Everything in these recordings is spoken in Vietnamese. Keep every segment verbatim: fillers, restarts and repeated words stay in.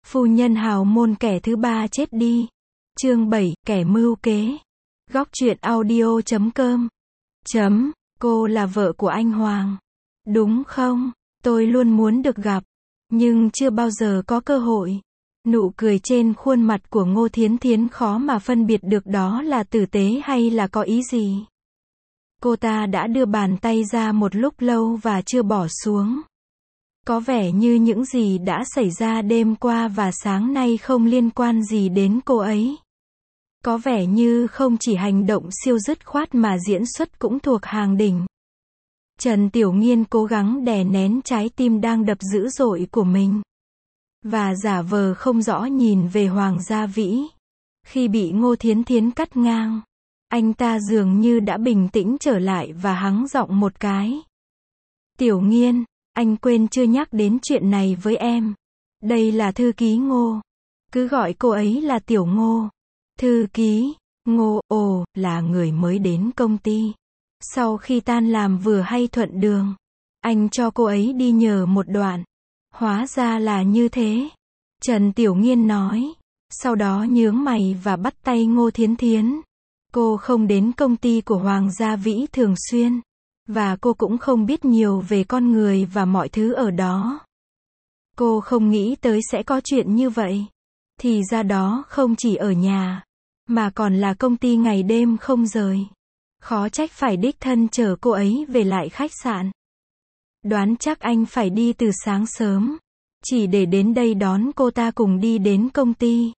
Phu nhân hào môn kẻ thứ ba chết đi. Chương bảy, kẻ mưu kế. Góc truyện audio chấm com. Chấm, cô là vợ của anh Hoàng. Đúng không? Tôi luôn muốn được gặp, nhưng chưa bao giờ có cơ hội. Nụ cười trên khuôn mặt của Ngô Thiến Thiến khó mà phân biệt được đó là tử tế hay là có ý gì. Cô ta đã đưa bàn tay ra một lúc lâu và chưa bỏ xuống. Có vẻ như những gì đã xảy ra đêm qua và sáng nay không liên quan gì đến cô ấy. Có vẻ như không chỉ hành động siêu dứt khoát mà diễn xuất cũng thuộc hàng đỉnh. Trần Tiểu Nghiên cố gắng đè nén trái tim đang đập dữ dội của mình, và giả vờ không rõ nhìn về Hoàng Gia Vĩ. Khi bị Ngô Thiến Thiến cắt ngang, anh ta dường như đã bình tĩnh trở lại và hắng giọng một cái. Tiểu Nghiên, anh quên chưa nhắc đến chuyện này với em. Đây là thư ký Ngô. Cứ gọi cô ấy là Tiểu Ngô. Thư ký Ngô, ồ, là người mới đến công ty. Sau khi tan làm vừa hay thuận đường, anh cho cô ấy đi nhờ một đoạn. Hóa ra là như thế, Trần Tiểu Nghiên nói. Sau đó nhướng mày và bắt tay Ngô Thiến Thiến. Cô không đến công ty của Hoàng Gia Vĩ thường xuyên, và cô cũng không biết nhiều về con người và mọi thứ ở đó. Cô không nghĩ tới sẽ có chuyện như vậy. Thì ra đó không chỉ ở nhà, mà còn là công ty ngày đêm không rời. Khó trách phải đích thân chở cô ấy về lại khách sạn. Đoán chắc anh phải đi từ sáng sớm, chỉ để đến đây đón cô ta cùng đi đến công ty.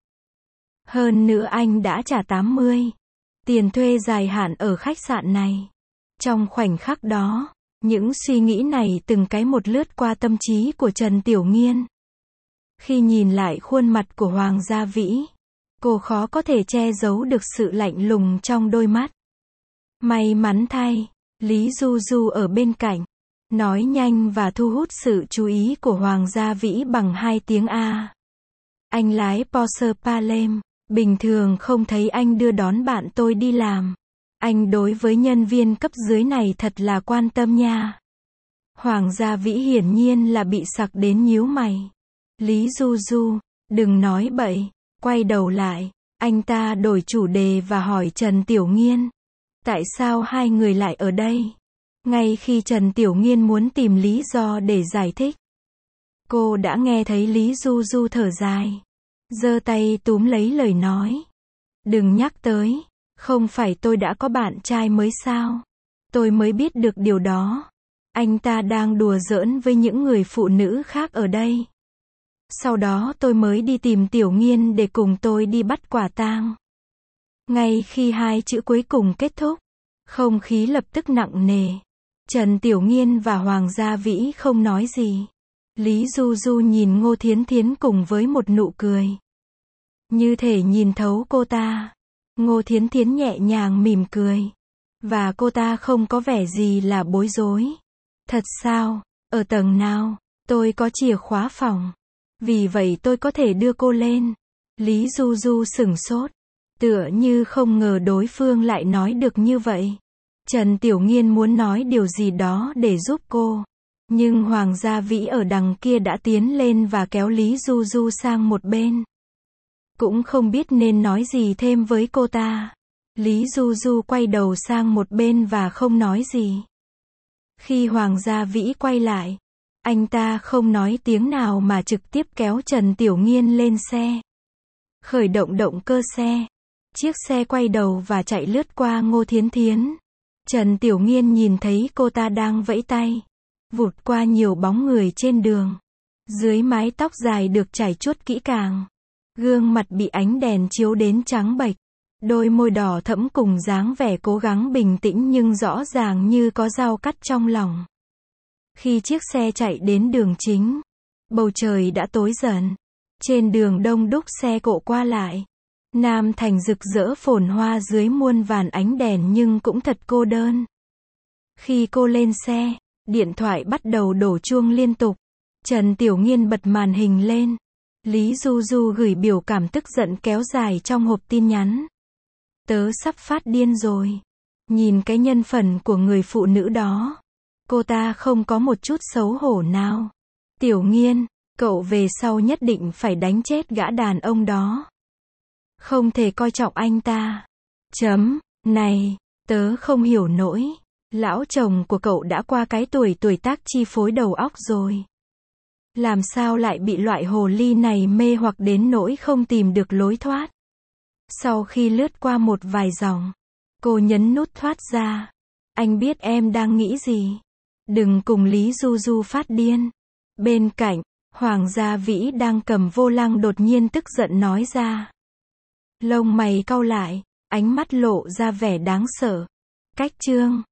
Hơn nữa anh đã trả tám mươi tiền thuê dài hạn ở khách sạn này. Trong khoảnh khắc đó, những suy nghĩ này từng cái một lướt qua tâm trí của Trần Tiểu Nghiên. Khi nhìn lại khuôn mặt của Hoàng Gia Vĩ, cô khó có thể che giấu được sự lạnh lùng trong đôi mắt. May mắn thay, Lý Du Du ở bên cạnh, nói nhanh và thu hút sự chú ý của Hoàng Gia Vĩ bằng hai tiếng A. Anh lái Porsche Palem, bình thường không thấy anh đưa đón bạn tôi đi làm. Anh đối với nhân viên cấp dưới này thật là quan tâm nha. Hoàng Gia Vĩ hiển nhiên là bị sặc đến nhíu mày. Lý Du Du, đừng nói bậy. Quay đầu lại, anh ta đổi chủ đề và hỏi Trần Tiểu Nghiên. Tại sao hai người lại ở đây? Ngay khi Trần Tiểu Nghiên muốn tìm lý do để giải thích, cô đã nghe thấy Lý Du Du thở dài, giơ tay túm lấy lời nói. Đừng nhắc tới, không phải tôi đã có bạn trai mới sao? Tôi mới biết được điều đó. Anh ta đang đùa giỡn với những người phụ nữ khác ở đây. Sau đó tôi mới đi tìm Tiểu Nghiên để cùng tôi đi bắt quả tang. Ngay khi hai chữ cuối cùng kết thúc, không khí lập tức nặng nề. Trần Tiểu Nghiên và Hoàng Gia Vĩ không nói gì. Lý Du Du nhìn Ngô Thiến Thiến cùng với một nụ cười, như thể nhìn thấu cô ta. Ngô Thiến Thiến nhẹ nhàng mỉm cười, và cô ta không có vẻ gì là bối rối. Thật sao? Ở tầng nào? Tôi có chìa khóa phòng, vì vậy tôi có thể đưa cô lên. Lý Du Du sửng sốt, tựa như không ngờ đối phương lại nói được như vậy. Trần Tiểu Nghiên muốn nói điều gì đó để giúp cô, nhưng Hoàng Gia Vĩ ở đằng kia đã tiến lên và kéo Lý Du Du sang một bên. Cũng không biết nên nói gì thêm với cô ta. Lý Du Du quay đầu sang một bên và không nói gì. Khi Hoàng Gia Vĩ quay lại, anh ta không nói tiếng nào mà trực tiếp kéo Trần Tiểu Nghiên lên xe. Khởi động động cơ xe. Chiếc xe quay đầu và chạy lướt qua Ngô Thiến Thiến. Trần Tiểu Nghiên nhìn thấy cô ta đang vẫy tay, vụt qua nhiều bóng người trên đường. Dưới mái tóc dài được chải chuốt kỹ càng, gương mặt bị ánh đèn chiếu đến trắng bệch. Đôi môi đỏ thẫm cùng dáng vẻ cố gắng bình tĩnh nhưng rõ ràng như có dao cắt trong lòng. Khi chiếc xe chạy đến đường chính, bầu trời đã tối dần. Trên đường đông đúc xe cộ qua lại. Nam thành rực rỡ phồn hoa dưới muôn vàn ánh đèn nhưng cũng thật cô đơn. Khi cô lên xe, điện thoại bắt đầu đổ chuông liên tục. Trần Tiểu Nghiên bật màn hình lên. Lý Du Du gửi biểu cảm tức giận kéo dài trong hộp tin nhắn. Tớ sắp phát điên rồi. Nhìn cái nhân phần của người phụ nữ đó. Cô ta không có một chút xấu hổ nào. Tiểu Nghiên, Cậu về sau nhất định phải đánh chết gã đàn ông đó. Không thể coi trọng anh ta. Chấm, này, tớ không hiểu nổi. Lão chồng của cậu đã qua cái tuổi tuổi tác chi phối đầu óc rồi. Làm sao lại bị loại hồ ly này mê hoặc đến nỗi không tìm được lối thoát. Sau khi lướt qua một vài dòng, cô nhấn nút thoát ra. Anh biết em đang nghĩ gì. Đừng cùng Lý Du Du phát điên. Bên cạnh, Hoàng Gia Vĩ đang cầm vô lăng đột nhiên tức giận nói ra. Lông mày cau lại, ánh mắt lộ ra vẻ đáng sợ. Cách chương